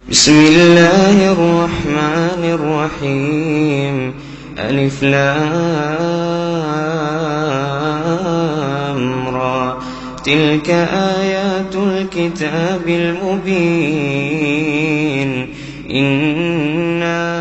بسم الله الرحمن الرحيم. ألف لام را. تلك آيات الكتاب المبين. إنا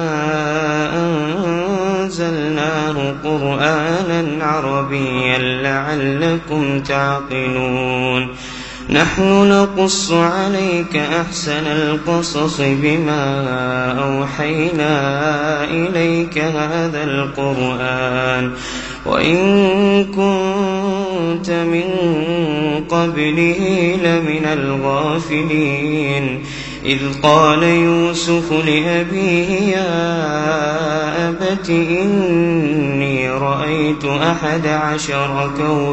أنزلناه قرآنا عربيا لعلكم تعقلون. نحن نقص عليك أحسن القصص بما أوحينا إليك هذا القرآن وإن كنت من قبله لمن الغافلين. إذ قال يوسف لأبيه يا أبت إني رأيت 11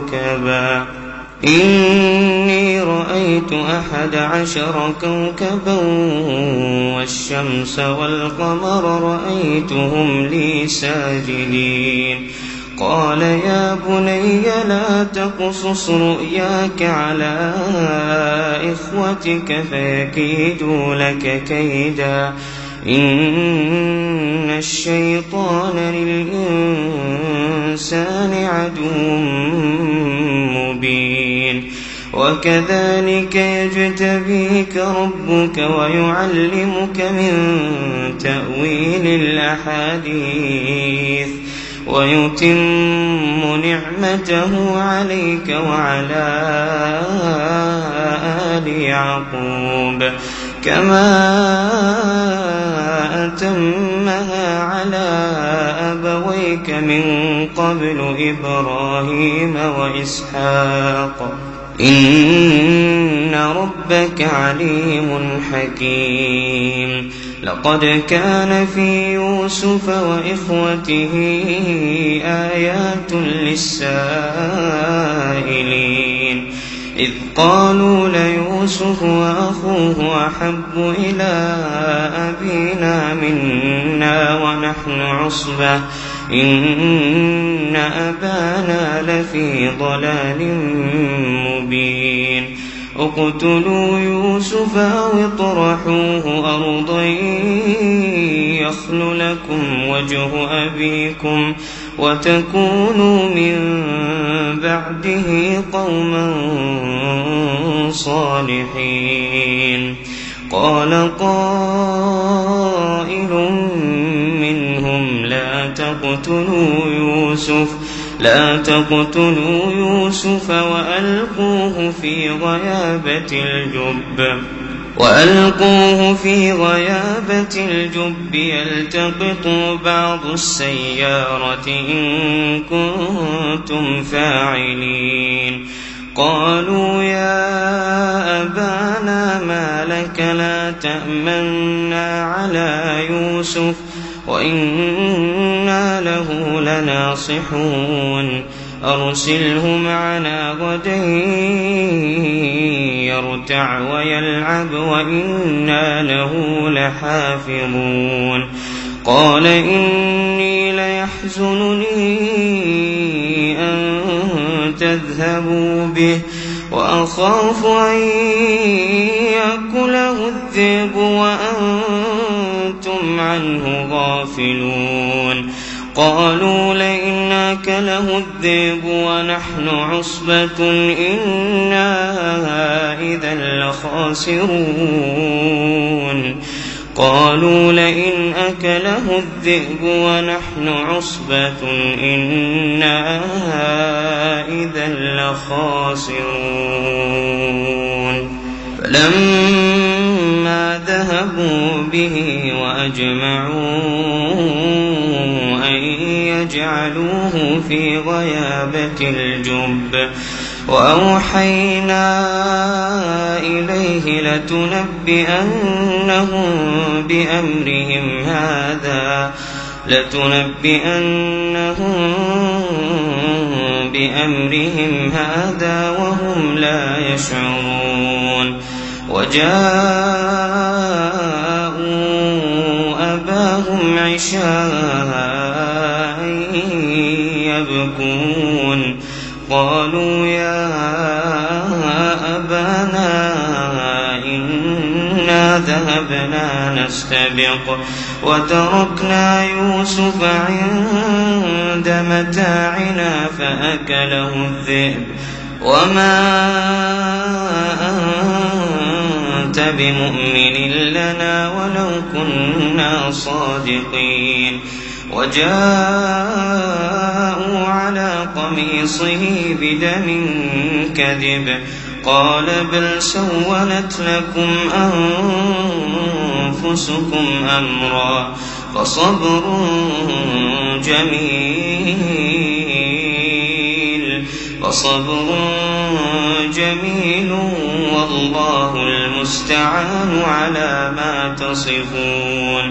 كوكبا والشمس والقمر رأيتهم لي ساجدين. قال يا بني لا تقصص رؤياك على إخوتك فيكيدوا لك كيدا إن الشيطان للإنسان عدو مبين. وكذلك يجتبيك ربك ويعلمك من تأويل الأحاديث ويتم نعمته عليك وعلى آل يعقوب كما أتمها على أبويك من قبل إبراهيم وإسحاق إن ربك عليم حكيم. لقد كان في يوسف وإخوته آيات للسائلين إذ قالوا ليوسف وأخوه أحب إلى أبينا منا ونحن عصبة إن أبانا لفي ضلال مبين. اقتلوا يوسف أو اطرحوه أرضا يخل لكم وجه أبيكم وتكونوا من بعده قوما صالحين. قال قائل منهم لا تقتلوا يوسف وألقوه في غيابة الجب يلتقطوا بعض السيارة إن كنتم فاعلين. قالوا يا أبانا ما لك لا تأمنا على يوسف وإنا له لناصحون. أرسله معنا غدا يرتع ويلعب وإنا له لحافظون. قال إني ليحزنني أن تذهبوا به وأخاف أن يأكله الذئب وأنتم عنه غافلون. قالوا لئن أكله الذئب ونحن عصبة إنا إذا لخاسرون. قالوا لئن أكله الذئب ونحن عصبة إنا إذا لخاسرون. فلما ذهبوا به وأجمعوا أن يجعلوه في غيابة الجب وأوحينا إليه لتنبئنهم بأمرهم هذا وهم لا يشعرون. وجاءوا أباهم عشاء يبكون. قالوا يا أبانا إنا فذهبنا نستبق وتركنا يوسف عند متاعنا فأكله الذئب وما أنت بمؤمن لنا ولو كنا صادقين وجاءوا على قميصه بدم كذب قال بل سولت لكم أنفسكم أمرا فصبر جميل والله المستعان على ما تصفون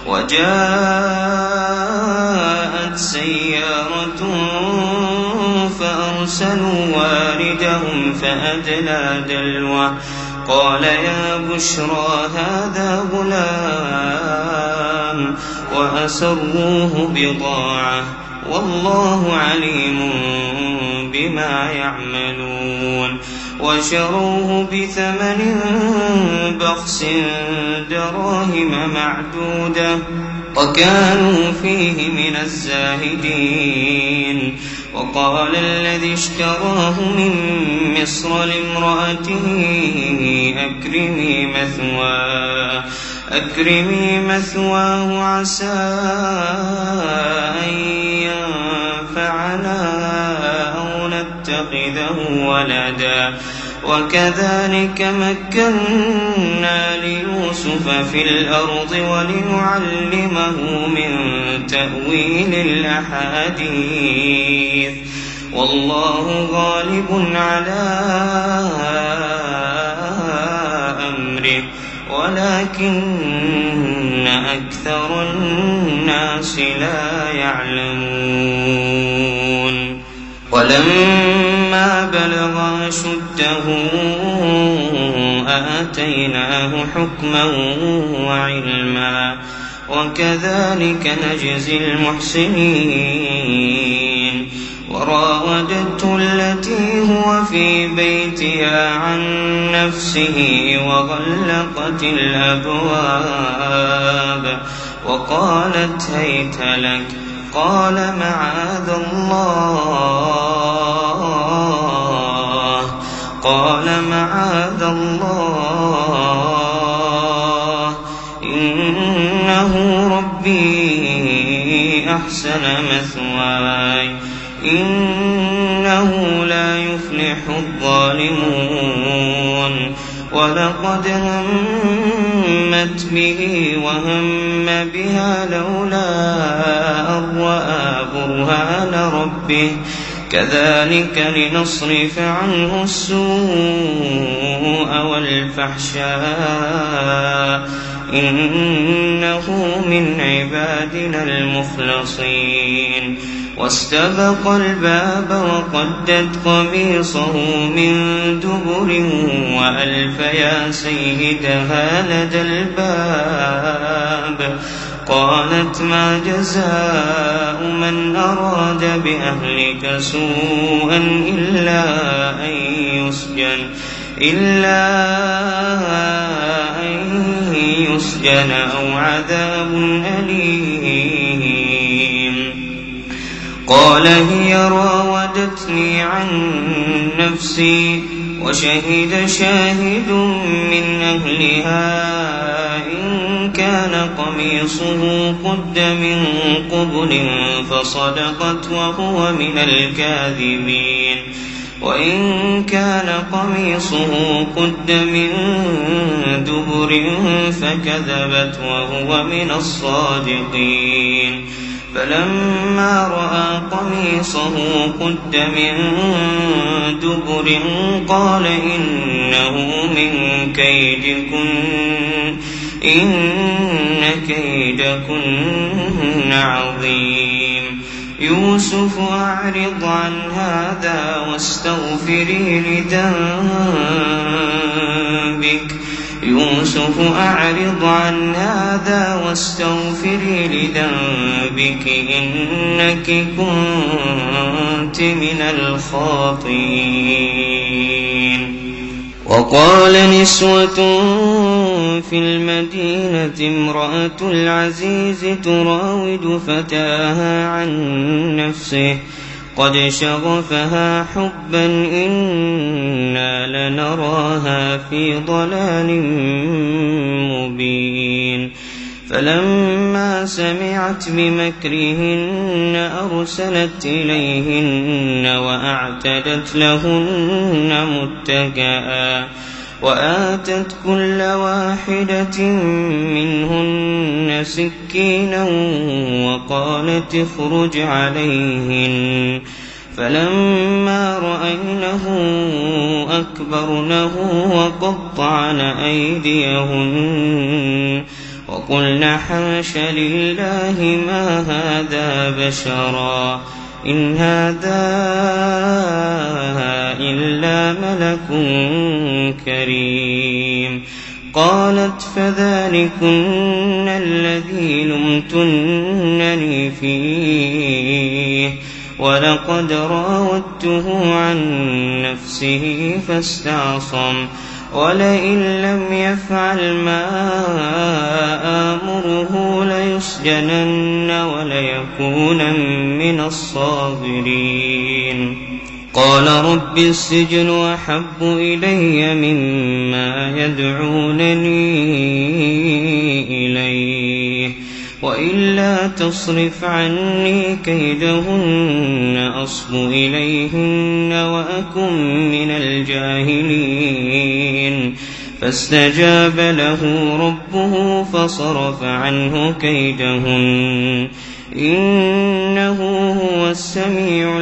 وجاءت سيارة فأرسلوا واردهم فأدلى دلوه قال يا بشرى هذا غلام وأسروه بضاعة والله عليم بما يعملون وشروه بثمن بخس دراهم معدودة وكانوا فيه من الزاهدين وقال الذي اشتراه من مصر لامرأته أكرمي مثواه عسى أن ينفعنا أو نتخذه ولدا وكذلك مكنا ليوسف في الأرض ولنعلمه من تأويل الأحاديث والله غالب على أمره ولكن أكثر الناس لا يعلمون ولما بلغ أشده آتيناه حكما وعلما وكذلك نجزي المحسنين وراودته التي هو في بيتها عن نفسه وغلقت الأبواب وقالت هيت لك قال معاذ الله إنه ربي أحسن مثواي إنه لا يفلح الظالمون ولقد همت به وهم بها لولا أن رأى برهان ربه كذلك لنصرف عنه السوء والفحشاء إنه من عبادنا المخلصين واستبق الباب وقدت قميصه من دبر وألف يا سيدها لدى الباب قالت ما جزاء من أراد بأهلك سوءا إلا أن يسجن أو عذاب أليم قال هي راودتني عن نفسي وشهد شاهد من أهلها إن كان قميصه قد من قبل فصدقت وهو من الكاذبين وإن كان قميصه قد من دبر فكذبت وهو من الصادقين فلما رأى قميصه قد من دبر قال إنه من كيدكن إن كيدكن عظيم يوسف أعرض عن هذا واستغفري لذنبك إنك كنت من الخاطئين وقال نسوة في المدينة امرأة العزيز تراود فتاها عن نفسه قد شغفها حبا إنا لنراها في ضلال مبين فلما سمعت بمكرهن أرسلت إليهن وأعتدت لهن متكئا وآتت كل واحدة منهن سكينا وقالت اخرج عليهن فلما رأينه أكبرنه وقطعن أيديهن وقلن حاش لله ما هذا بشرا إن هذا إلا ملك كريم قالت فذلكن الذي لمتنني فيه ولقد راودته عن نفسه فاستعصم ولئن لم يفعل ما آمره ليسجنن وليكون من الصاغرين قال رب السجن أحب إلي مما يدعونني إليه وإلا تصرف عني كيدهن أصب إليهن وأكن من الجاهلين فاستجاب له ربه فصرف عنه كيدهن إنه هو السميع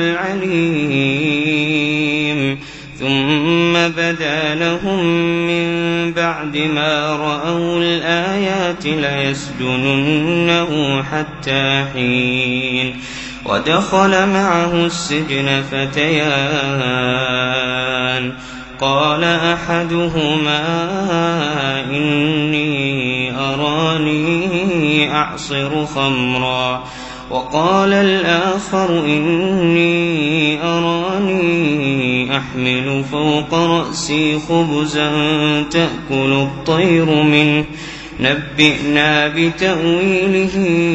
العليم ثم بدا لهم من بعد ما رأوا الآيات ليسجننه حتى حين ودخل معه السجن فتيان قال أحدهما إني أراني أعصر خمرا وقال الآخر إني أراني أحمل فوق رأسي خبزا تأكل الطير منه نبئنا بتأويله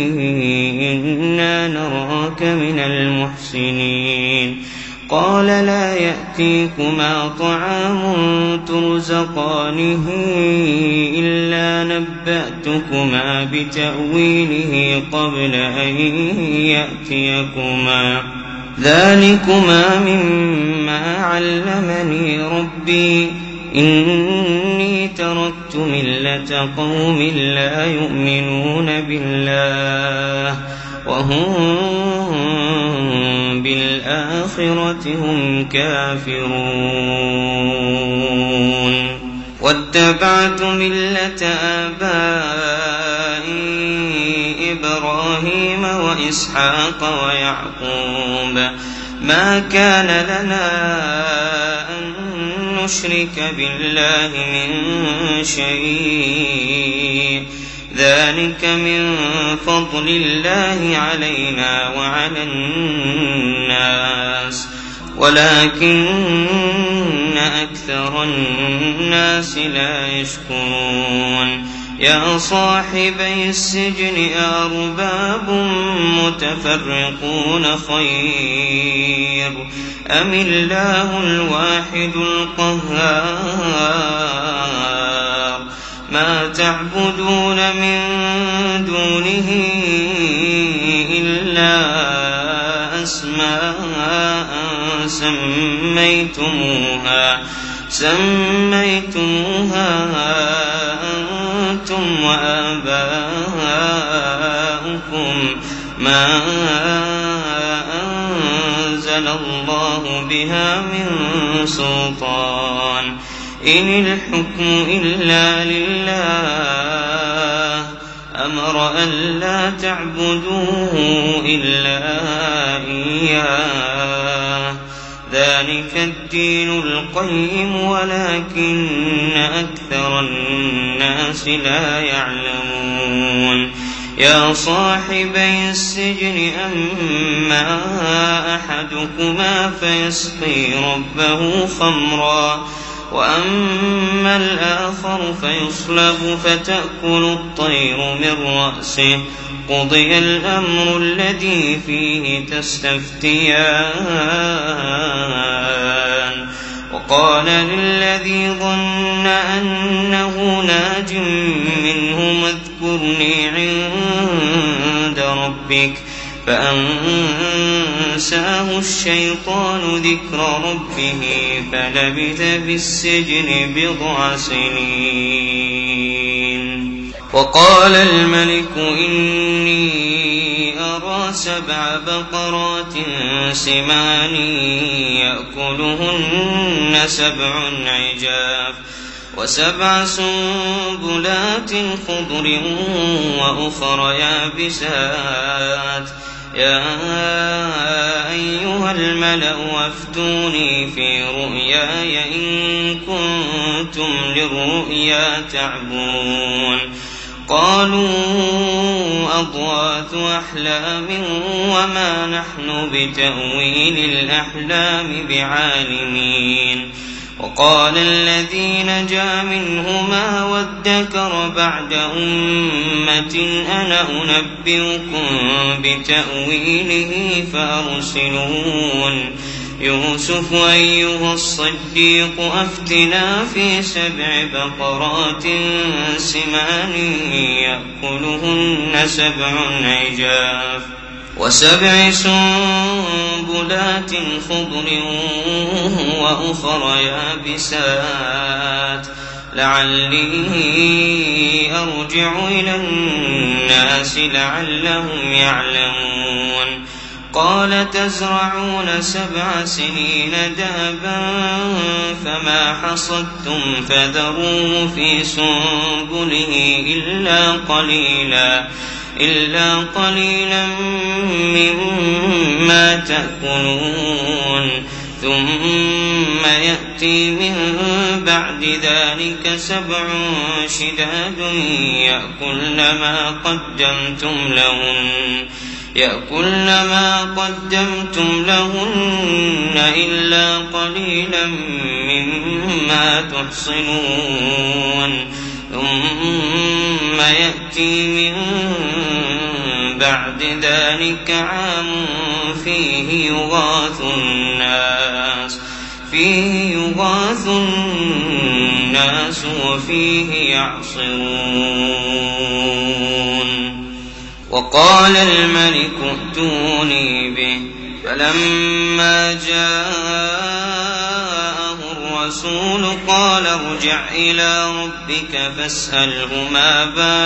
إنا نراك من المحسنين قال لا يأتيكما طعام ترزقانه إلا نبأتكما بتأويله قبل أن يأتيكما ذلكما مما علمني ربي إني تركت ملة قوم لا يؤمنون بالله وهم بالآخرة هم كافرون واتبعت ملة آبائي إبراهيم وإسحاق ويعقوب ما كان لنا أن نشرك بالله من شيء ذلك من فضل الله علينا وعلى الناس ولكن أكثر الناس لا يشكرون يا صاحبي السجن أرباب متفرقون خير أم الله الواحد القهار ما تعبدون من دونه إلا أسماء سميتموها أنتم وآباؤكم ما أنزل الله بها من سلطان إن الحكم إلا لله أمر ألا تعبدوه إلا إياه ذلك الدين القيم ولكن أكثر الناس لا يعلمون يا صاحبي السجن أما أحدكما فيسقي ربه خمرا وأما الآخر فيصلب فتأكل الطير من رأسه قضي الأمر الذي فيه تستفتيان وقال للذي ظن أنه ناج منه اذكرني عند ربك فأنساه الشيطان ذكر ربه فلبث في السجن 9 سنين. وقال الملك إني أرى 7 بقرات سمان يأكلهن 7 عجاف و7 سنبلات خضر وأخر يابسات يا أيها الملأ أفتوني في رؤياي إن كنتم للرؤيا تعبرون. قالوا أضغاث أحلام وما نحن بتأويل الأحلام بعالمين. وقال الذي نجا منهما وادكر بعد أمة أنا أنبئكم بتأويله فأرسلون. يوسف أيها الصديق أفتنا في 7 بقرات سمان يأكلهن 7 عجاف و7 سنبلات خضر وأخر يابسات لعلي أرجع إلى الناس لعلهم يعلمون. قال تزرعون 7 سنين دابا فما حصدتم فذروه في سنبله إلا قليلا مما تأكلون ثم يأتي من بعد ذلك 7 شداد يأكلن ما قدمتم لهن إلا قليلا مما تحصنون. ثم يأتي من بعد ذلك عام فيه يغاث الناس وفيه يعصرون. وقال الملك ائتوني به فلما جاءه الرسول قال ارجع إلى ربك فاسأله ما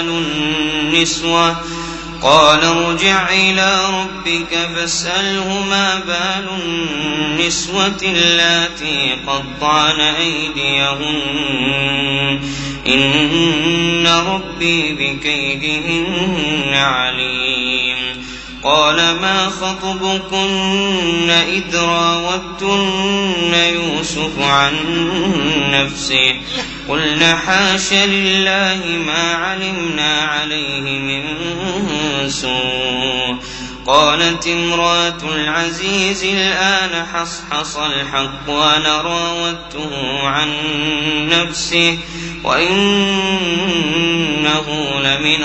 بال النسوة اللاتي قطعن أيديهن إن ربي بكيدهن عليم. قال ما خطبكن إذ راوتن يوسف عن نفسه قلنا حاش لله ما علمنا عليه من سوء. قالت امرأة العزيز الآن حصحص الحق وأنا راودته عن نفسه وإنه لمن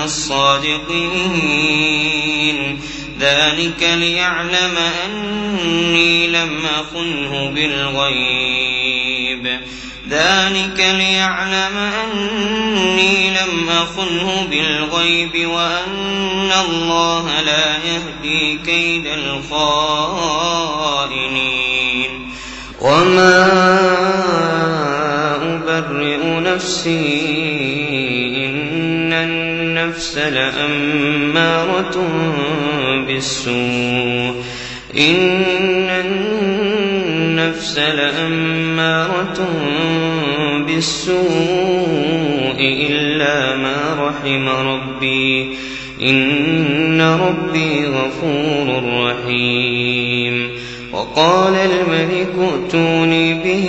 الصادقين. ذلك ليعلم أني لم أخنه بالغيب وأن الله لا يهدي كيد الخائنين. وما أبرئ نفسي إن النفس لأمارة بالسوء إلا ما رحم ربي إن ربي غفور رحيم. وقال الملك ائتوني به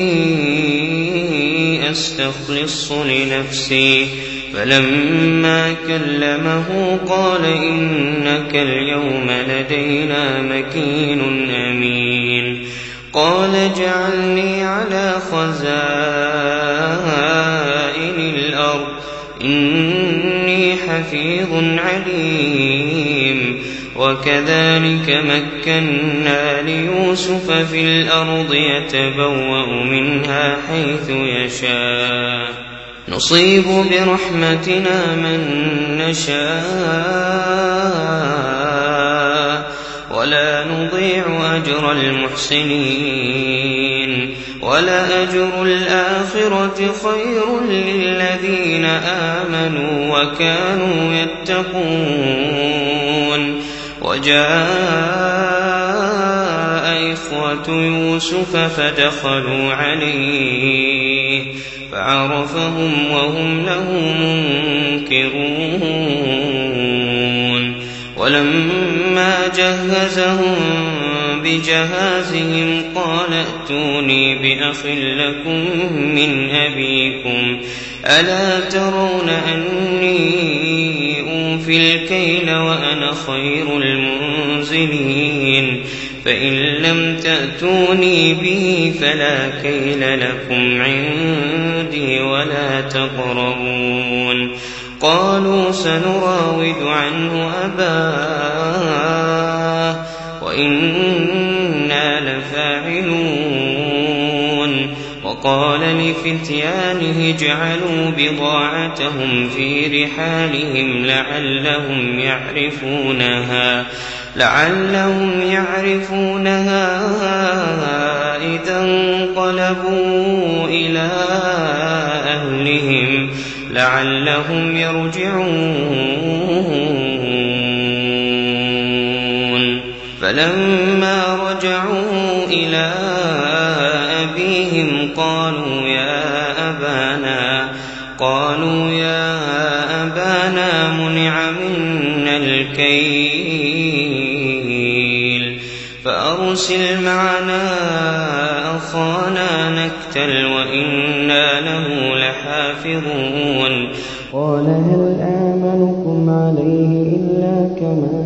أستخلص لنفسي فلما كلمه قال إنك اليوم لدينا مكين أمين. قال اجعلني على خزائن إني حفيظ عليم وكذلك مكنا ليوسف في الأرض يتبوأ منها حيث يشاء نصيب برحمتنا من نشاء ولا نضيع أجر المحسنين ولأجر الآخرة خير للذين آمنوا وكانوا يتقون وجاء إخوة يوسف فدخلوا عليه فعرفهم وهم له منكرون ولما جهزهم بجهازهم قال ائتوني بأخ لكم من أبيكم ألا ترون أني أوفي الكيل وأنا خير المنزلين فإن لم تأتوني به فلا كيل لكم عندي ولا تقربون قالوا سنراود عنه أباه وإنا لفاعلون وقال لفتيانه اجعلوا بضاعتهم في رحالهم لعلهم يعرفونها إذا انقلبوا إلى أهلهم لعلهم يرجعون فلما رجعوا إلى أبيهم قالوا يا أبانا منع منا الكيل فأرسل معنا أخانا نكتل وإنا له لحافظون قال هل آمنكم عليه إلا كما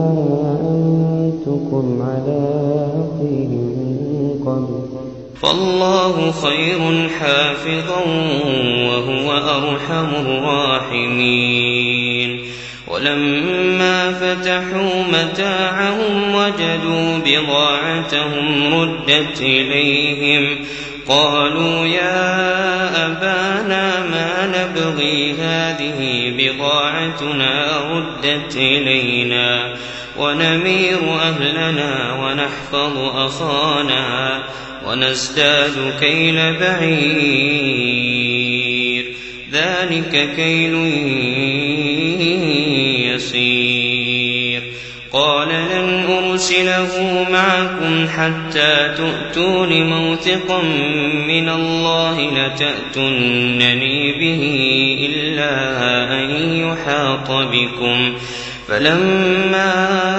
أمنتكم على أخيه من قبل فالله خير حافظا وهو أرحم الراحمين ولما فتحوا متاعهم وجدوا بضاعتهم ردت إليهم قالوا يا أبانا ما نبغي هذه بضاعتنا ردت إلينا ونمير أهلنا ونحفظ أخانا ونزداد كيل بعير ذلك كيل يسير قال لن أرسله معكم حتى تؤتون موثقا من الله لتأتونني به إلا أن يحاط بكم فلما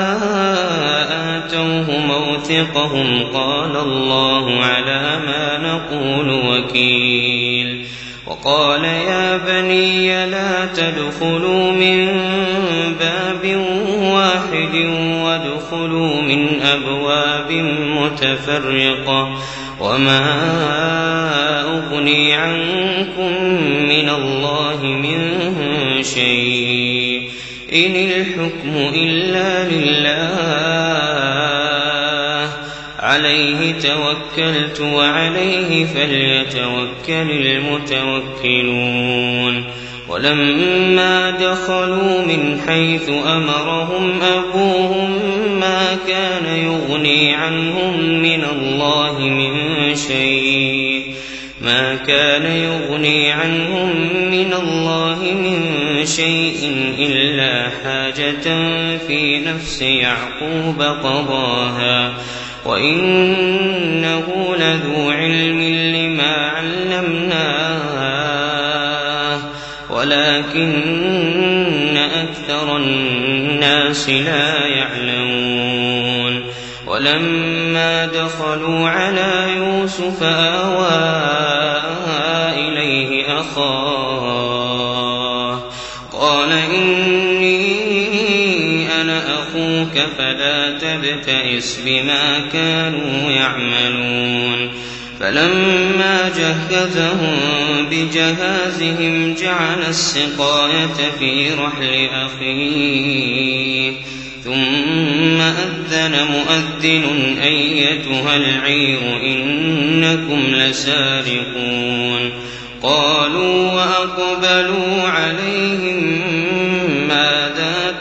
آتوه موثقهم قال الله على ما نقول وكيل وقال يا بني لا تدخلوا من باب واحد وادخلوا من أبواب متفرقة وما أغني عنكم من الله من شيء إن الحكم إلا لله عليه توكلت وعليه فليتوكل المتوكلون ولما دخلوا من حيث أمرهم أبوهم ما كان يغني عنهم من الله من شيء إلا حاجة في نفس يعقوب قضاها وإنه لذو علم لما علمناه ولكن أكثر الناس لا يعلمون ولما دخلوا على يوسف آوى إليه أخاه قال إني أنا أخوك فلا تبتئس بما كانوا يعملون فلما جهزهم بجهازهم جعل السقاية في رحل أخيه ثم أذن مؤذن أيتها العير إنكم لسارقون قالوا وأقبلوا عليهم ماذا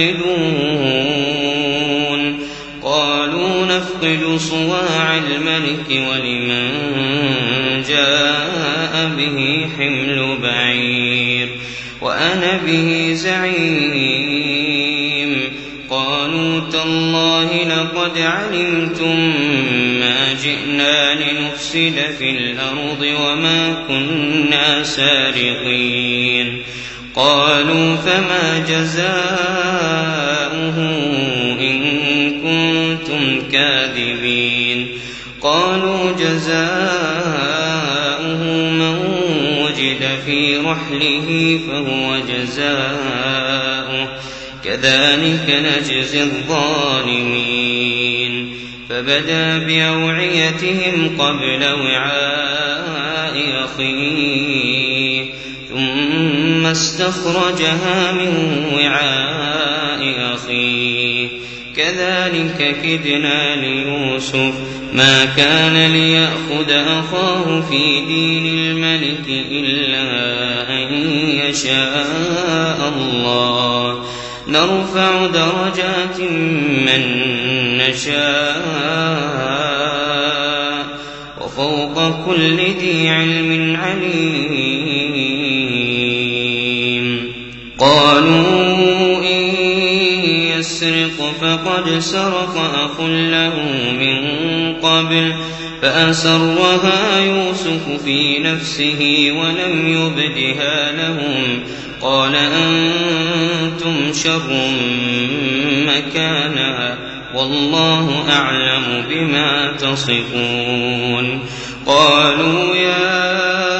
تفقدون قالوا نفقد صواع الملك ولمن جاء به حمل بعير وأنا به زعيم قالوا تالله لقد علمتم ما جئنا لنفسد في الأرض وما كنا سارقين قالوا فما جزاؤه إن كنتم كاذبين قالوا جزاؤه من وجد في رحله فهو جزاؤه كذلك نجزي الظالمين فبدأ بأوعيتهم قبل وعاء أخيه ثم استخرجها من وعاء أخيه كذلك كدنا ليوسف ما كان ليأخذ أخاه في دين الملك إلا أن يشاء الله نرفع درجات من نشاء وفوق كل ذي علم عليم قالوا إن يسرق فقد سرق أخ له من قبل فأسرها يوسف في نفسه ولم يبدها لهم قال أنتم شر مكانا والله أعلم بما تصفون قالوا يا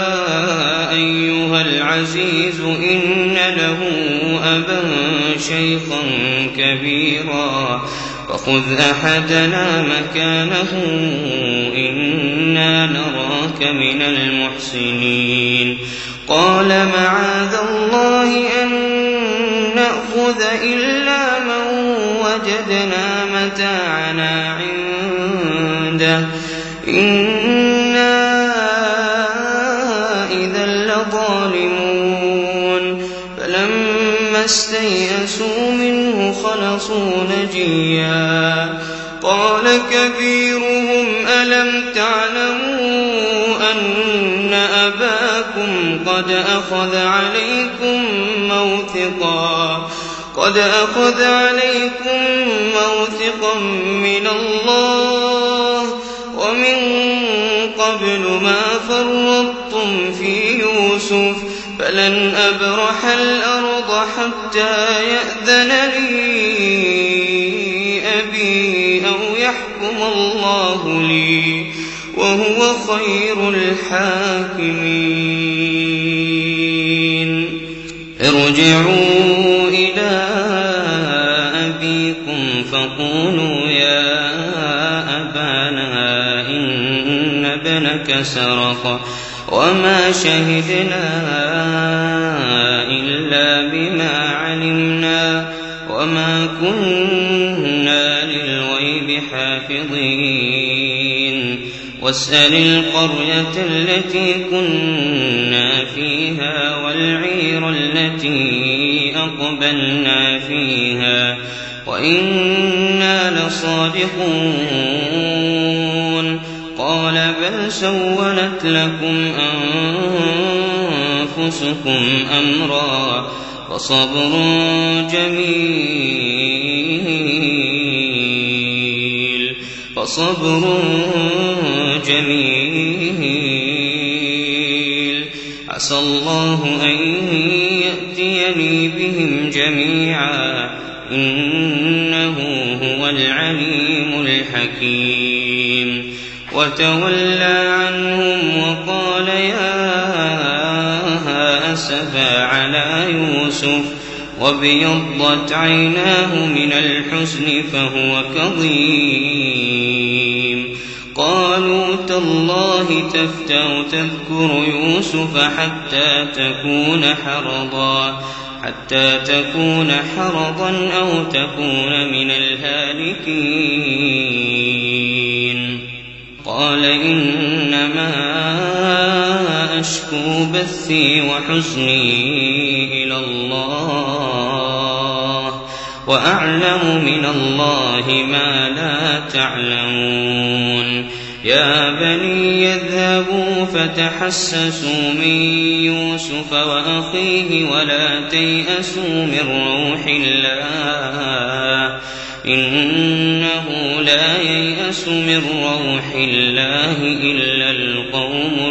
أيها العزيز إن له أبا شيخا كبيرا فخذ أحدنا مكانه إنا نراك من المحسنين قال معاذ الله أن نأخذ إلا من وجدنا متاعنا عنده إنا إذا لظالمون فلما استيئسوا منه خلصوا نجيا قال كبيرهم ألم تعلموا أن أباكم قد أخذ عليكم موثقا من الله ومن قبل ما فرطتم في يوسف فلن أبرح الأرض حتى يأذن لي أبي أو يحكم الله لي وهو خير الحاكمين ارجعوا إلى أبيكم فقولوا يا أبانا إن ابنك سرق وما شهدنا إلا بما علمنا وما كنا للغيب حافظين واسأل القرية التي كنا فيها والعير التي أقبلنا فيها وإنا لصادقون قال بل سولت لكم أنفسكم أمرا فصبر جميل عسى الله أن يأتيني بهم جميعا إنه هو العليم الحكيم وتولى عنهم وقال يا أسفا على يوسف وابيضت عيناه من الحزن فهو كظيم قالوا تالله تفتأ تذكر يوسف حتى تكون حرضا أو تكون من الهالكين. قال إنما أشكو بثي وحزني إلى الله وأعلم من الله ما لا تعلمون. يا بني اذهبوا فتحسسوا من يوسف وأخيه ولا تيأسوا من روح الله إنه لا ييأس من روح الله إلا القوم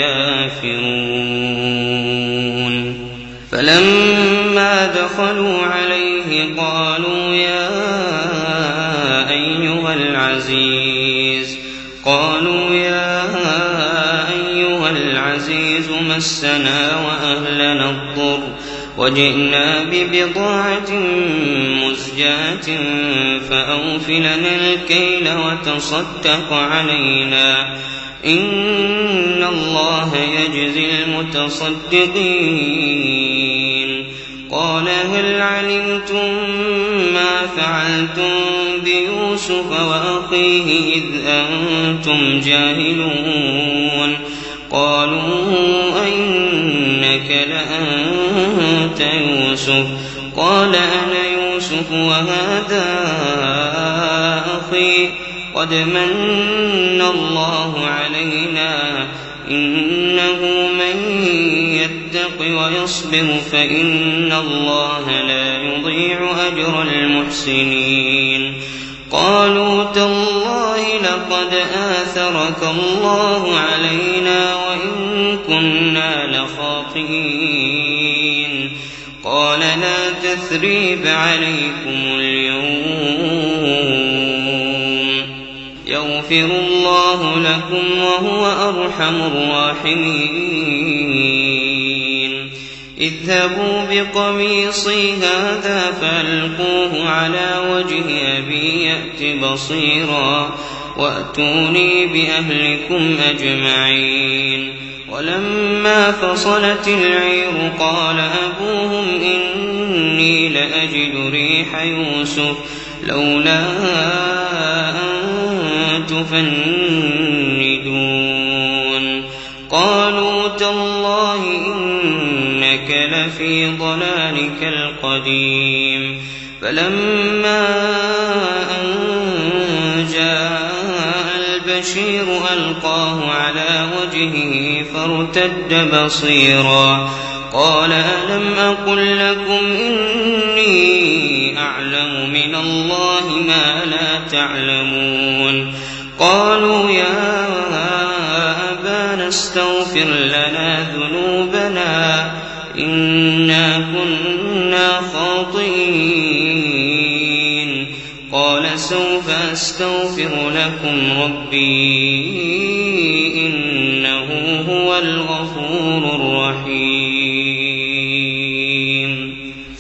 الكافرون. فلما دخلوا عليه قالوا يا أيها العزيز مسنا وأهلنا الضر وجئنا ببضاعة مزجاة فأوف لنا الكيل وتصدق علينا إن الله يجزي المتصدقين. قال هل علمتم ما فعلتم بيوسف وأخيه إذ أنتم جاهلون؟ قالوا أئنك لأنت يوسف؟ قال أنا يوسف وهذا أخي قد من الله علينا إنه من يتق ويصبر فإن الله لا يضيع أجر المحسنين. قالوا تالله لقد آثرك الله علينا وإن كنا لخاطئين. قال لا تثريب عليكم اليوم يغفر الله لكم وهو أرحم الراحمين. اذهبوا بقميصي هذا فألقوه على وجه أبي يأت بصيرا وأتوني بأهلكم أجمعين. ولما فصلت العير قال أبوهم إني لأجد ريح يوسف لولا أن تفندون. قالوا تالله إنك لفي ضلالك القديم. فلما أن جاء البشير ألقاه على وجهه فارتد بصيرا قال ألم أقل لكم إني أعلم من الله ما لا تعلمون؟ قالوا يا أبانا استغفر لنا ذنوبنا إنا كنا خاطئين. قال سوف أستغفر لكم ربي إنه هو الغفور الرحيم.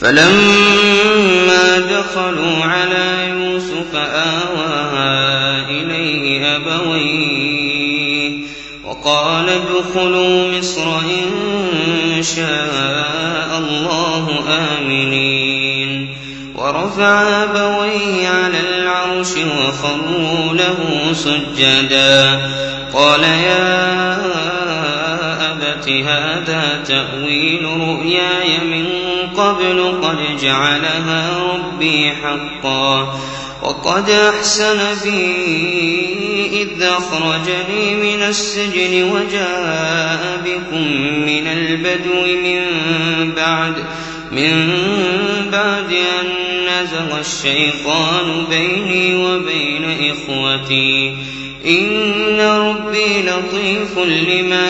فلما دخلوا على يوسف آوى إليه أبويه وقال ادخلوا مصر إن شاء الله آمنين. ورفع أبويه على العرش وخروا له سجدا. قال يا أبت هذا تأويل رؤياي من قبل قد جعلها ربي حقا وقد أحسن بي إذ أخرجني من السجن وجاء بكم من البدو من بعد أن نزغ الشيطان بيني وبين إخوتي إن ربي لطيف لما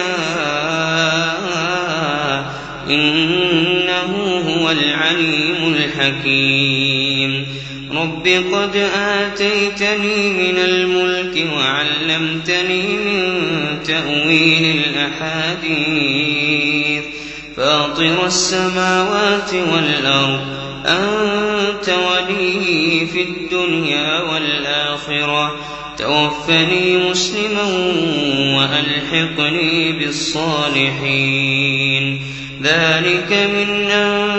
يشاء إنه هو العليم الحكيم. رب قد آتيتني من الملك وعلمتني من تأويل الأحاديث فاطر السماوات والأرض أنت ولي في الدنيا والآخرة توفني مسلما وألحقني بالصالحين. ذلك من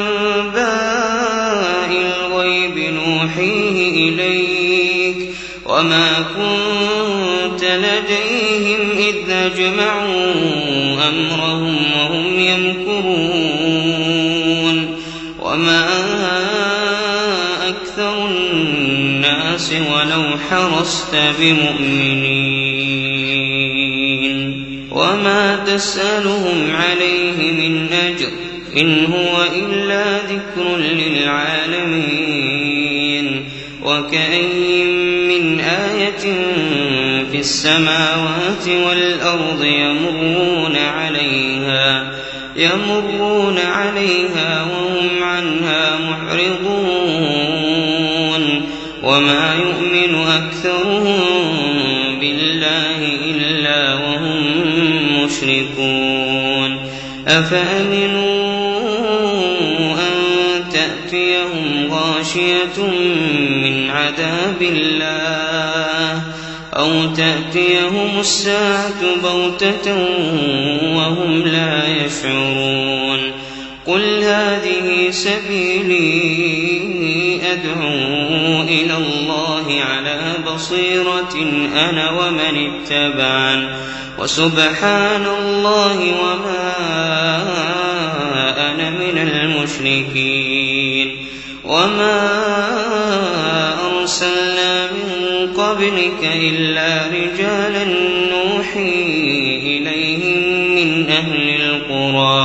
أنباء الغيب نوحيه إليك وما كنت لديهم إذ أجمعوا أمرهم وهم يمكرون وما أكثر الناس ولو حرصت بمؤمنين وما تسألهم عليه من أجر إن هو إلا ذكر للعالمين. وكأين من آية في السماوات والأرض يمرون عليها وهم عنها معرضون وما يؤمن أكثرهم بالله إلا وهم مشركون. أفأمنوا أن تأتيهم غاشية من عذاب الله أو تأتيهم الساعة بغتة وهم لا يشعرون. قل هذه سبيلي أدعو إلى الله على بصيرة أنا ومن اتبعن وسبحان الله وما أنا من المشركين. وما أرسلنا من قبلك إلا رجالا نوحي إليهم من أهل القرى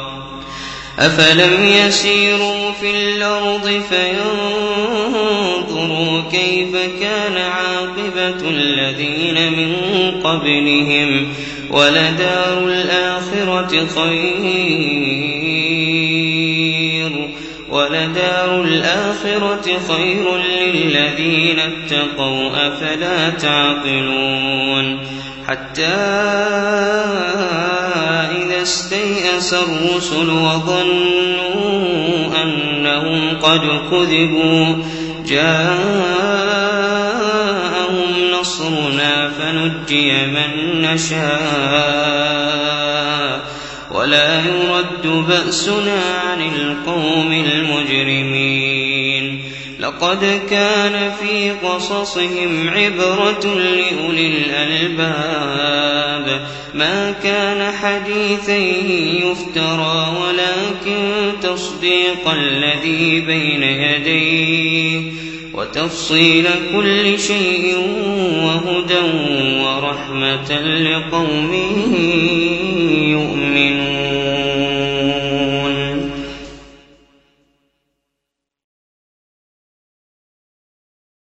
أفلم يسيروا في الأرض فينظروا كيف كان عاقبة الذين من قبلهم ولدار الآخرة خير للذين اتقوا أفلا تعقلون. حتى إذا استيأس الرسل وظنوا أنهم قد كذبوا جاءهم نصرنا فنجي من نشاء ولا يرد بأسنا عن القوم المجرمين. لقد كان في قصصهم عبرة لأولي الألباب ما كان حديثا يفترى ولكن تصديق الذي بين يديه وتفصيل كل شيء وهدى ورحمة لقوم يؤمنون.